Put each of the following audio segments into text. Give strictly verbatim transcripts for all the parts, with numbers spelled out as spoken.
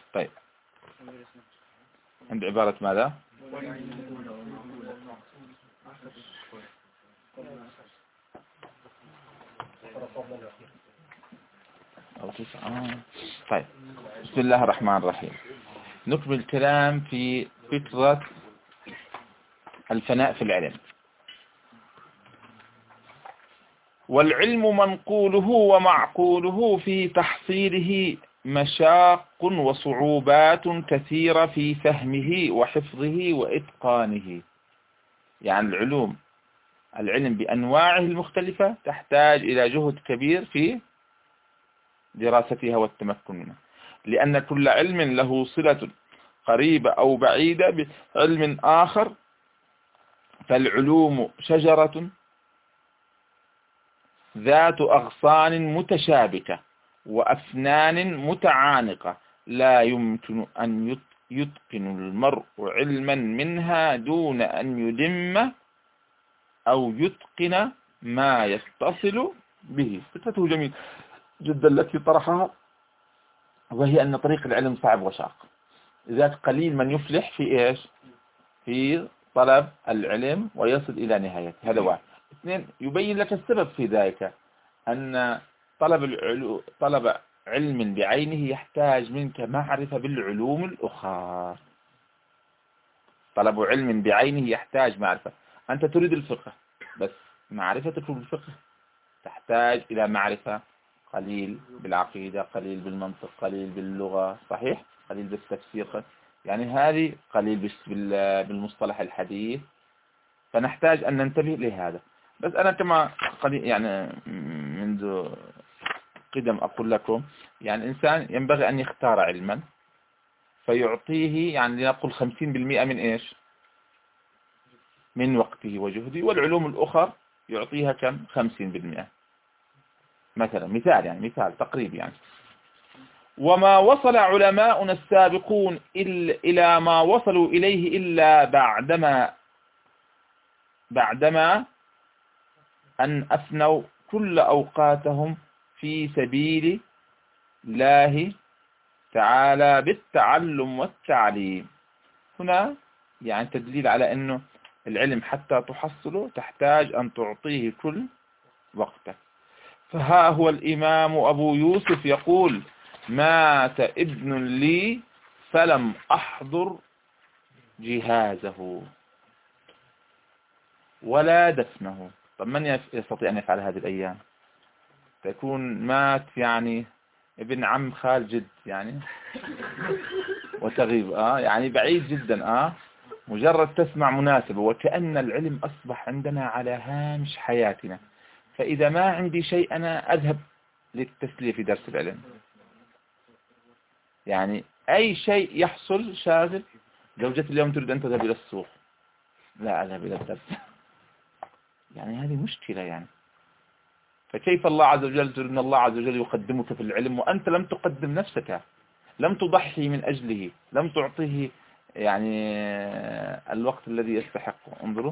طيب عند عبارة ماذا؟ أو تسعة. طيب بسم الله الرحمن الرحيم. نكمل الكلام في فكرة الفناء في العلم. والعلم منقوله ومعقوله في تحصيله مشاق وصعوبات كثيرة في فهمه وحفظه وإتقانه. يعني العلوم العلم بأنواعه المختلفة تحتاج إلى جهد كبير في دراستها والتمكن منها، لأن كل علم له صلة قريبة أو بعيدة بعلم آخر. فالعلوم شجرة ذات أغصان متشابكة وأفنان متعانقة، لا يمكن أن يتقن المرء علما منها دون أن يلم أو يتقن ما يتصل به. فكرته جميل جدا التي طرحها، وهي أن طريق العلم صعب وشاق، ذات قليل من يفلح في إيش؟ في طلب العلم ويصل إلى نهايته. هذا واحد. اثنين، يبين لك السبب في ذلك، أن طلب العلو طلب علم بعينه يحتاج منك معرفة بالعلوم الأخرى. طلب علم بعينه يحتاج معرفة. أنت تريد الفقه، بس معرفتك بالفقه تحتاج إلى معرفة قليل بالعقيدة، قليل بالمنطق، قليل باللغة، صحيح، قليل بالتفسير، يعني هذه قليل بالمصطلح الحديث. فنحتاج أن ننتبه لهذا. بس أنا كما يعني منذ قدم أقول لكم، يعني الإنسان ينبغي أن يختار علما فيعطيه، يعني لنقول خمسين بالمئة من إيش؟ من وقته وجهده، والعلوم الأخرى يعطيها كم؟ خمسين بالمئة مثلا، مثال يعني مثال تقريب يعني. وما وصل علماؤنا السابقون إلى ما وصلوا إليه إلا بعدما بعدما أن أفنوا كل أوقاتهم في سبيل الله تعالى بالتعلم والتعليم. هنا يعني تدليل على أنه العلم حتى تحصله تحتاج أن تعطيه كل وقتك. فها هو الإمام أبو يوسف يقول: مات ابن لي فلم أحضر جهازه ولا دفنه. طب من يستطيع أن يفعل هذه الأيام؟ تكون مات يعني ابن عم خال جد يعني وتغيب آه يعني بعيد جدا آه مجرد تسمع مناسبة، وكأن العلم أصبح عندنا على هامش حياتنا. فإذا ما عندي شيء أنا أذهب للتسلية في درس العلم، يعني أي شيء يحصل شاغل. زوجتي اليوم تريد أن تذهب إلى السوق، لا أذهب إلى الدرس. يعني هذه مشكلة يعني. فكيف الله عز وجل تريد أن الله عز وجل يقدمك في العلم وأنت لم تقدم نفسك، لم تضحي من أجله، لم تعطيه يعني الوقت الذي يستحقه. انظروا: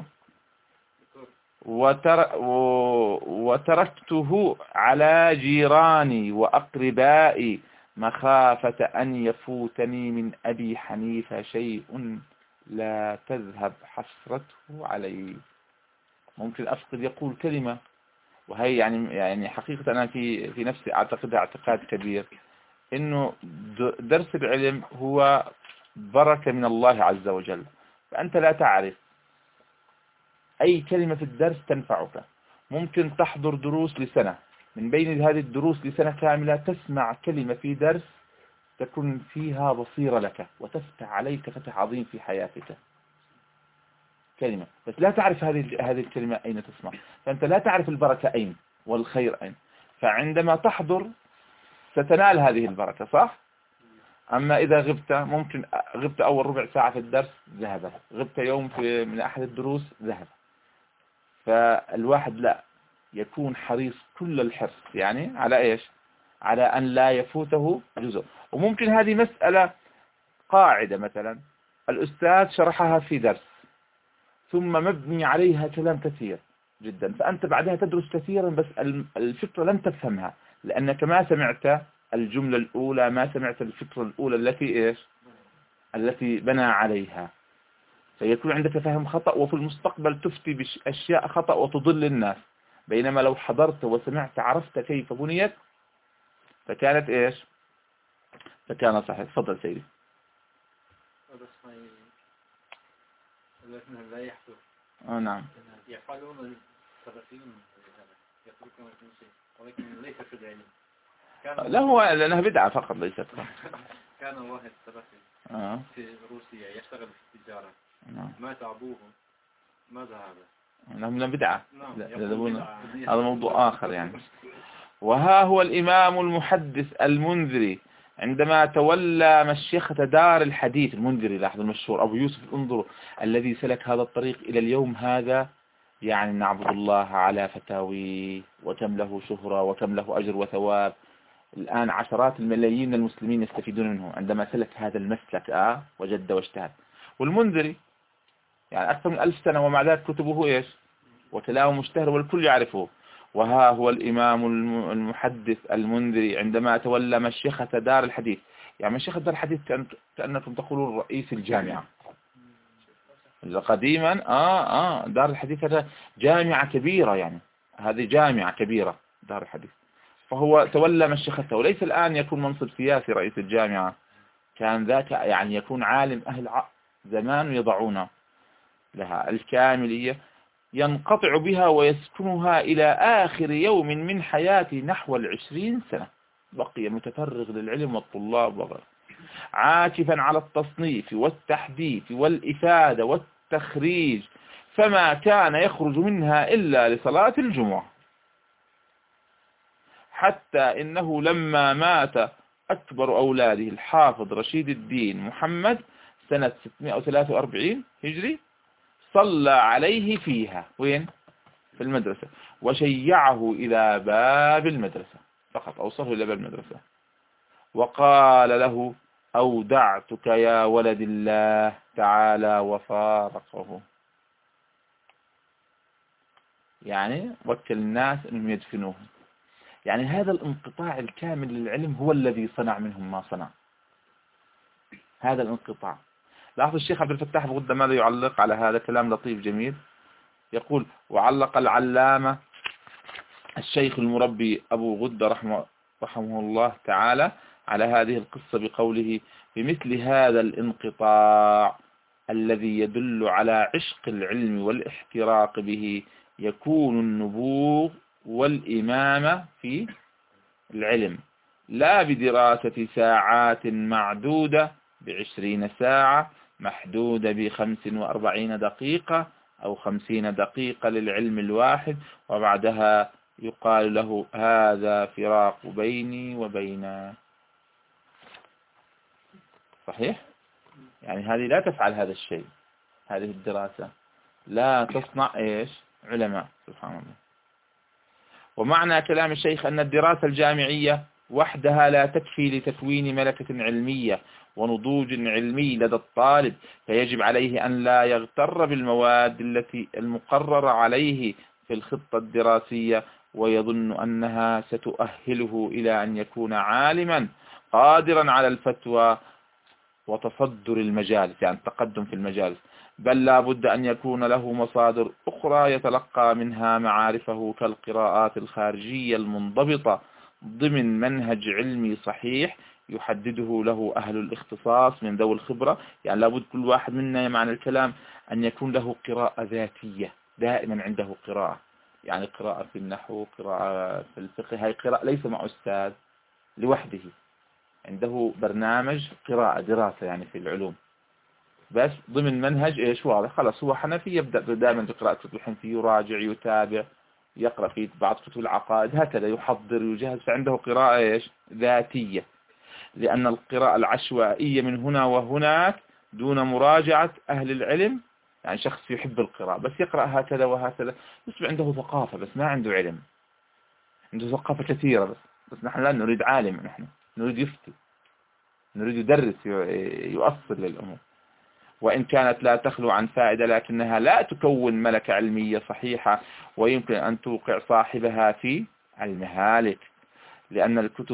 وتر وتركته على جيراني وأقربائي مخافة أن يفوتني من أبي حنيفة شيء لا تذهب حسرته علي. ممكن أفقد يقول كلمة، وهي يعني يعني حقيقة أنا في في نفسي أعتقدها اعتقاد كبير، إنه درس العلم هو بركة من الله عز وجل. فأنت لا تعرف أي كلمة في الدرس تنفعك. ممكن تحضر دروس لسنة، من بين هذه الدروس لسنة كاملة تسمع كلمة في درس تكون فيها بصيرة لك وتفتح عليك فتح عظيم في حياتك. كلمة بس لا تعرف هذه هذه الكلمة أين تسمع، فأنت لا تعرف البركة أين والخير أين. فعندما تحضر ستنال هذه البركة، صح؟ أما إذا غبت، ممكن غبت أول ربع ساعة في الدرس ذهب، غبت يوم في من أحد الدروس ذهب. فالواحد لا يكون حريص كل الحرص يعني على إيش؟ على أن لا يفوته جزء. وممكن هذه مسألة قاعدة مثلا الأستاذ شرحها في درس ثم مبني عليها كلام كثير جدا، فأنت بعدها تدرس كثيرا بس الفكرة لم تفهمها لأنك ما سمعت الجملة الأولى، ما سمعت الفكرة الأولى التي إيش التي بنى عليها، فيكون عندك فهم خطأ، وفي المستقبل تفتي بأشياء خطأ وتضل الناس. بينما لو حضرت وسمعت عرفت كيف بنيت فكانت إيش فكان صحيح. تفضل سيدي. لا يحصل. آه نعم. يفعلون السلفيون يتركون كل شيء ولكن ليس في العلم. لا هو لأنها بدعة فقط ليست. كان واحد سلفي آه. في روسيا يشتغل في التجارة. نعم. مات أبوه. ماذا هذا؟ نعم من بدعة. نعم. هذا موضوع آخر يعني. وها هو الإمام المحدث المنذري عندما تولى مشيخة دار الحديث. المنذري لاحظ المشهور أبو يوسف انظروا الذي سلك هذا الطريق إلى اليوم هذا، يعني نعبد الله على فتاويه، وكم له شهرة وكم له أجر وثواب. الآن عشرات الملايين من المسلمين يستفيدون منه عندما سلك هذا المسلك آه وجد واجتهد. والمنذري يعني أكثر من ألف سنة ومع ذلك كتبه إيش وتلاوه مشتهر والكل يعرفه. وها هو الإمام المحدث المنذري عندما تولى مشيخة دار الحديث. يعني مشيخة دار الحديث كأنكم تقولون رئيس الجامعة قديما. آه آه دار الحديث هذا جامعة كبيرة، يعني هذه جامعة كبيرة دار الحديث. فهو تولى مشيخته، وليس الآن يكون منصب سياسي رئيس الجامعة، كان ذاك يعني يكون عالم أهل زمان يضعون لها الكاملية، ينقطع بها ويسكنها إلى آخر يوم من حياته نحو العشرين سنة، بقي متفرغ للعلم والطلاب وغيره، عاكفا على التصنيف والتحديث والإفادة والتخريج، فما كان يخرج منها إلا لصلاة الجمعة. حتى إنه لما مات أكبر أولاده الحافظ رشيد الدين محمد سنة ستمائة وثلاثة وأربعين هجري، صلى عليه فيها وين؟ في المدرسة، وشيعه إلى باب المدرسة فقط، أوصله إلى باب المدرسة وقال له: أودعتك يا ولد الله تعالى، وفارقه. يعني وكل الناس أنهم يدفنوه. يعني هذا الانقطاع الكامل للعلم هو الذي صنع منهم ما صنع. هذا الانقطاع. لاحظ الشيخ عبد الفتاح بغدة ماذا يعلق على هذا كلام لطيف جميل. يقول: وعلق العلامة الشيخ المربي أبو غدة رحمه, رحمه الله تعالى على هذه القصة بقوله: بمثل هذا الانقطاع الذي يدل على عشق العلم والاحتراق به يكون النبوغ والإمامة في العلم، لا بدراسة ساعات معدودة بعشرين ساعة محدودة بخمس وأربعين دقيقة أو خمسين دقيقة للعلم الواحد، وبعدها يقال له: هذا فراق بيني وبينك. صحيح؟ يعني هذه لا تفعل هذا الشيء، هذه الدراسة لا تصنع إيش؟ علماء. سبحان الله. ومعنى كلام الشيخ أن الدراسة الجامعية وحدها لا تكفي لتكوين ملكة علمية ونضوج علمي لدى الطالب، فيجب عليه أن لا يغتر بالمواد التي المقررة عليه في الخطة الدراسية ويظن أنها ستؤهله إلى أن يكون عالما قادرا على الفتوى وتصدر المجالس، يعني التقدم في المجالس، بل لا بد أن يكون له مصادر أخرى يتلقى منها معارفه كالقراءات الخارجية المنضبطة ضمن منهج علمي صحيح يحدده له أهل الاختصاص من ذوي الخبرة. يعني لابد كل واحد منا معنى الكلام أن يكون له قراءة ذاتية، دائما عنده قراءة، يعني قراءة في النحو، قراءة في الفقه، هاي قراءة ليس مع أستاذ لوحده، عنده برنامج قراءة دراسة يعني في العلوم، بس ضمن منهج ايش واضح. خلاص هو حنفي يبدأ دائما بقراءة كتب الحنفي، يراجع يتابع يقرأ في بعض كتب العقائد، هكذا يحضر يجهز، فعنده قراءة ايش ذاتية. لأن القراءة العشوائية من هنا وهناك دون مراجعة أهل العلم، يعني شخص يحب القراءة بس يقرأ هكذا وهكذا، يصبح عنده ثقافة بس ما عنده علم، عنده ثقافة كثيرة بس بس نحن لا نريد عالم، نحن نريد يفتي، نريد يدرس يؤصل للأمور، وإن كانت لا تخلو عن فائدة لكنها لا تكون ملكة علمية صحيحة، ويمكن أن توقع صاحبها في المهالك، لأن الكتب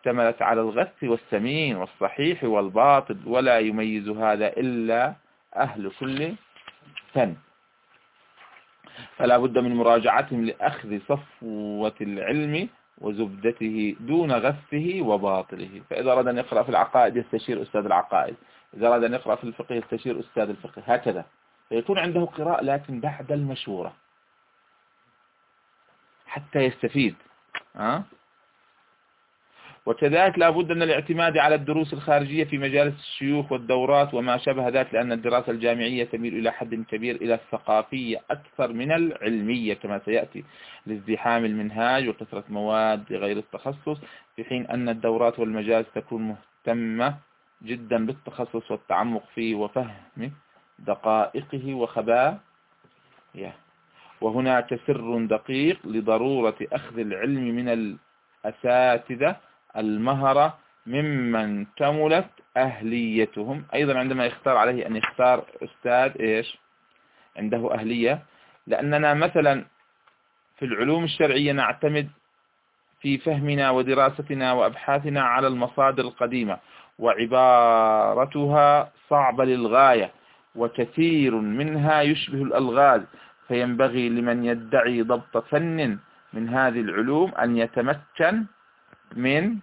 اشتملت على الغث والسمين والصحيح والباطل، ولا يميز هذا إلا أهل كل فن، فلا بد من مراجعتهم لأخذ صفوة العلم وزبدته دون غثه وباطله. فإذا أراد أن يقرأ في العقائد يستشير أستاذ العقائد، إذا أراد أن يقرأ في الفقه يستشير أستاذ الفقه، هكذا، فيكون عنده قراءة لكن بعد المشورة حتى يستفيد. أه؟ وكذلك لا بد من الاعتماد على الدروس الخارجية في مجالس الشيوخ والدورات وما شابه ذلك، لأن الدراسة الجامعية تميل إلى حد كبير إلى الثقافية أكثر من العلمية كما سيأتي، لازدحام المنهاج وكثرة مواد غير التخصص، في حين أن الدورات والمجالس تكون مهتمة جدا بالتخصص والتعمق فيه وفهم دقائقه وخبائه. وهناك سر دقيق لضرورة أخذ العلم من الأساتذة المهرة ممن كملت أهليتهم. أيضا عندما يختار عليه أن يختار أستاذ إيش عنده أهلية، لأننا مثلا في العلوم الشرعية نعتمد في فهمنا ودراستنا وأبحاثنا على المصادر القديمة، وعبارتها صعبة للغاية، وكثير منها يشبه الألغاز، فينبغي لمن يدعي ضبط فن من هذه العلوم أن يتمكن من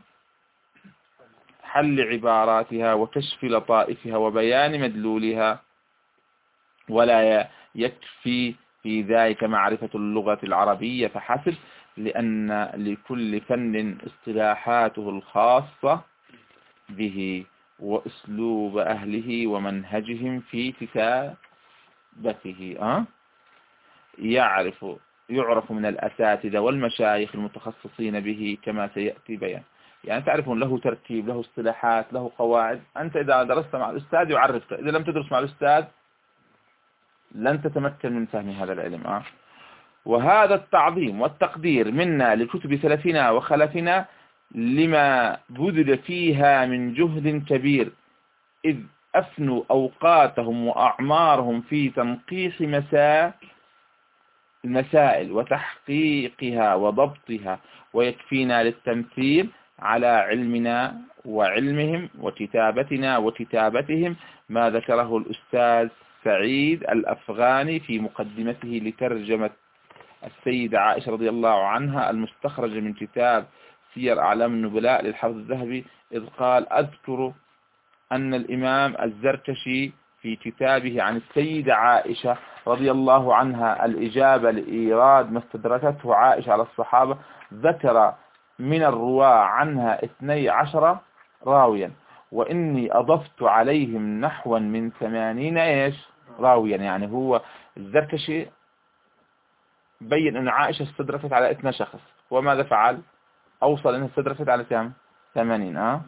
حل عباراتها وكشف لطائفها وبيان مدلولها، ولا يكفي في ذلك معرفة اللغة العربية فحسب، لأن لكل فن اصطلاحاته الخاصة به وأسلوب أهله ومنهجهم في كتابته. أه؟ يعرف يعرف من الأساتذة والمشايخ المتخصصين به كما سيأتي بيان. يعني تعرفون له ترتيب، له اصطلاحات، له قواعد. أنت إذا درست مع الأستاذ يعرفك، إذا لم تدرس مع الأستاذ لن تتمكن من فهم هذا العلم. أه؟ وهذا التعظيم والتقدير منا لكتب سلفنا وخلفنا لما بذل فيها من جهد كبير، إذ أفنوا أوقاتهم وأعمارهم في تنقيح مساء المسائل وتحقيقها وضبطها، ويكفينا للتمثيل على علمنا وعلمهم وكتابتنا وكتابتهم ما ذكره الأستاذ سعيد الأفغاني في مقدمته لترجمة السيدة عائشة رضي الله عنها المستخرج من كتاب سير أعلام النبلاء للحافظ الذهبي، إذ قال: أذكر أن الإمام الزركشي في كتابه عن السيدة عائشة رضي الله عنها الإجابة لإيراد ما استدركته عائشة على الصحابة، ذكر من الرواة عنها اثني عشر راويا، وإني أضفت عليهم نحوا من ثمانين إيش راويا. يعني هو الزركشي بين أن عائشة استدركت على اثنى شخص، وماذا فعل؟ أوصل أنها استدركت على كم؟ ثمانين. أه؟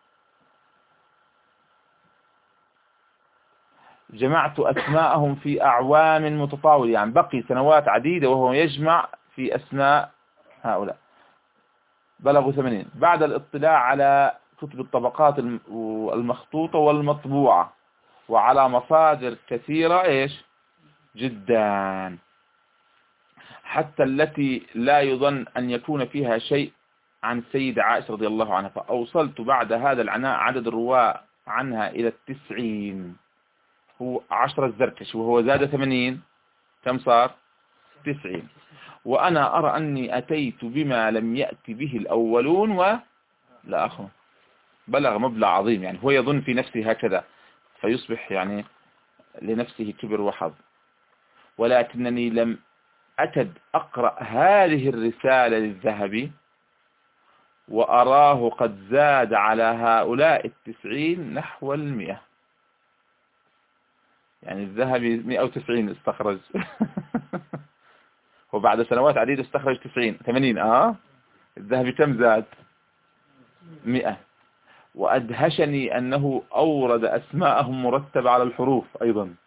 جمعت أسماءهم في أعوام متطاولة، يعني بقي سنوات عديدة وهو يجمع في أسماء هؤلاء، بلغوا ثمانين، بعد الاطلاع على كتب الطبقات المخطوطة والمطبوعة وعلى مصادر كثيرة إيش جدا، حتى التي لا يظن أن يكون فيها شيء عن السيدة عائشة رضي الله عنها، فأوصلت بعد هذا العناء عدد الرواة عنها إلى التسعين. هو عشرة الزركشي وهو زاد ثمانين، كم صار؟ تسعين. وأنا أرى أني أتيت بما لم يأتي به الأولون ولا أخر، بلغ مبلغ عظيم. يعني هو يظن في نفسه هكذا فيصبح يعني لنفسه كبر وحظ، ولكنني لم أكد أقرأ هذه الرسالة للذهبي وأراه قد زاد على هؤلاء التسعين نحو المئة. يعني الذهبي مئة وتسعين استخرج وبعد سنوات عديدة استخرج تسعين ثمانين. آه الذهبي كم زاد؟ مئة. وأدهشني أنه أورد أسماءهم مرتبة على الحروف أيضا.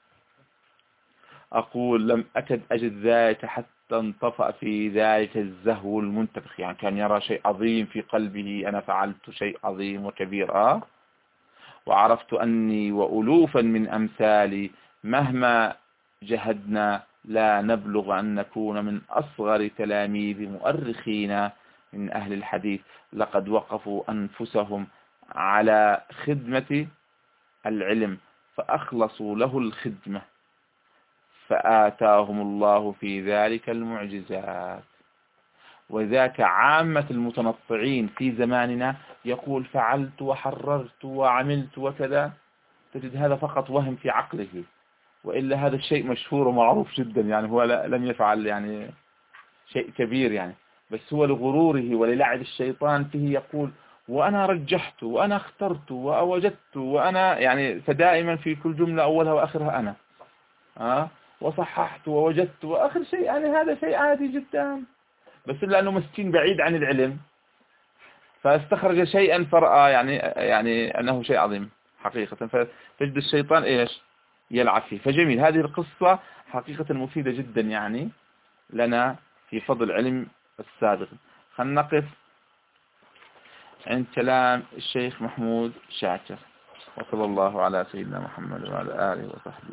أقول لم أكد أجد ذلك حتى انطفأ في ذلك الزهو المنتفخ، يعني كان يرى شيء عظيم في قلبه، أنا فعلت شيء عظيم وكبير. آه وعرفت أني وألوفا من أمثالي مهما جهدنا لا نبلغ أن نكون من أصغر تلاميذ مؤرخين من أهل الحديث لقد وقفوا أنفسهم على خدمة العلم فأخلصوا له الخدمة فآتاهم الله في ذلك المعجزات. وذاك عامة المتنطعين في زماننا يقول فعلت وحررت وعملت وكذا، تجد هذا فقط وهم في عقله، وإلا هذا الشيء مشهور ومعروف جدا، يعني هو لم يفعل يعني شيء كبير يعني، بس هو لغروره وللعب الشيطان فيه يقول وأنا رجحت وأنا اخترت وأوجدت وأنا يعني، فدائما في كل جملة أولها وآخرها أنا أه؟ وصححت ووجدت وآخر شيء، يعني هذا شيء عادي جدا، بس لأنه مسكين بعيد عن العلم فاستخرج شيئا فرأى يعني يعني أنه شيء عظيم حقيقة، فتجد الشيطان إيش يلعب فيه. فجميل، هذه القصة حقيقة مفيدة جدا يعني لنا في فضل علم السابق. خلينا نقف عند كلام الشيخ محمود شاكر، وصلى الله على سيدنا محمد وعلى آله وصحبه.